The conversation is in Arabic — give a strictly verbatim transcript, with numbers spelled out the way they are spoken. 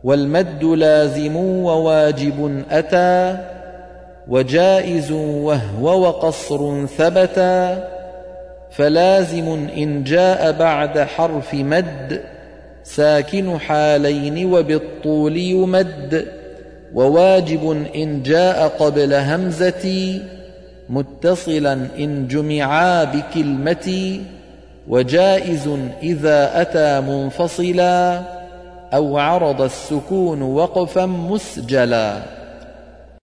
والمد لازم وواجب أتى وجائز وهو وقصر ثبتا فلازم إن جاء بعد حرف مد ساكن حالين وبالطول يمد وواجب إن جاء قبل همزة متصلا إن جمعا بكلمة وجائز إذا أتى منفصلا أو عرض السكون وقفا مسجلا.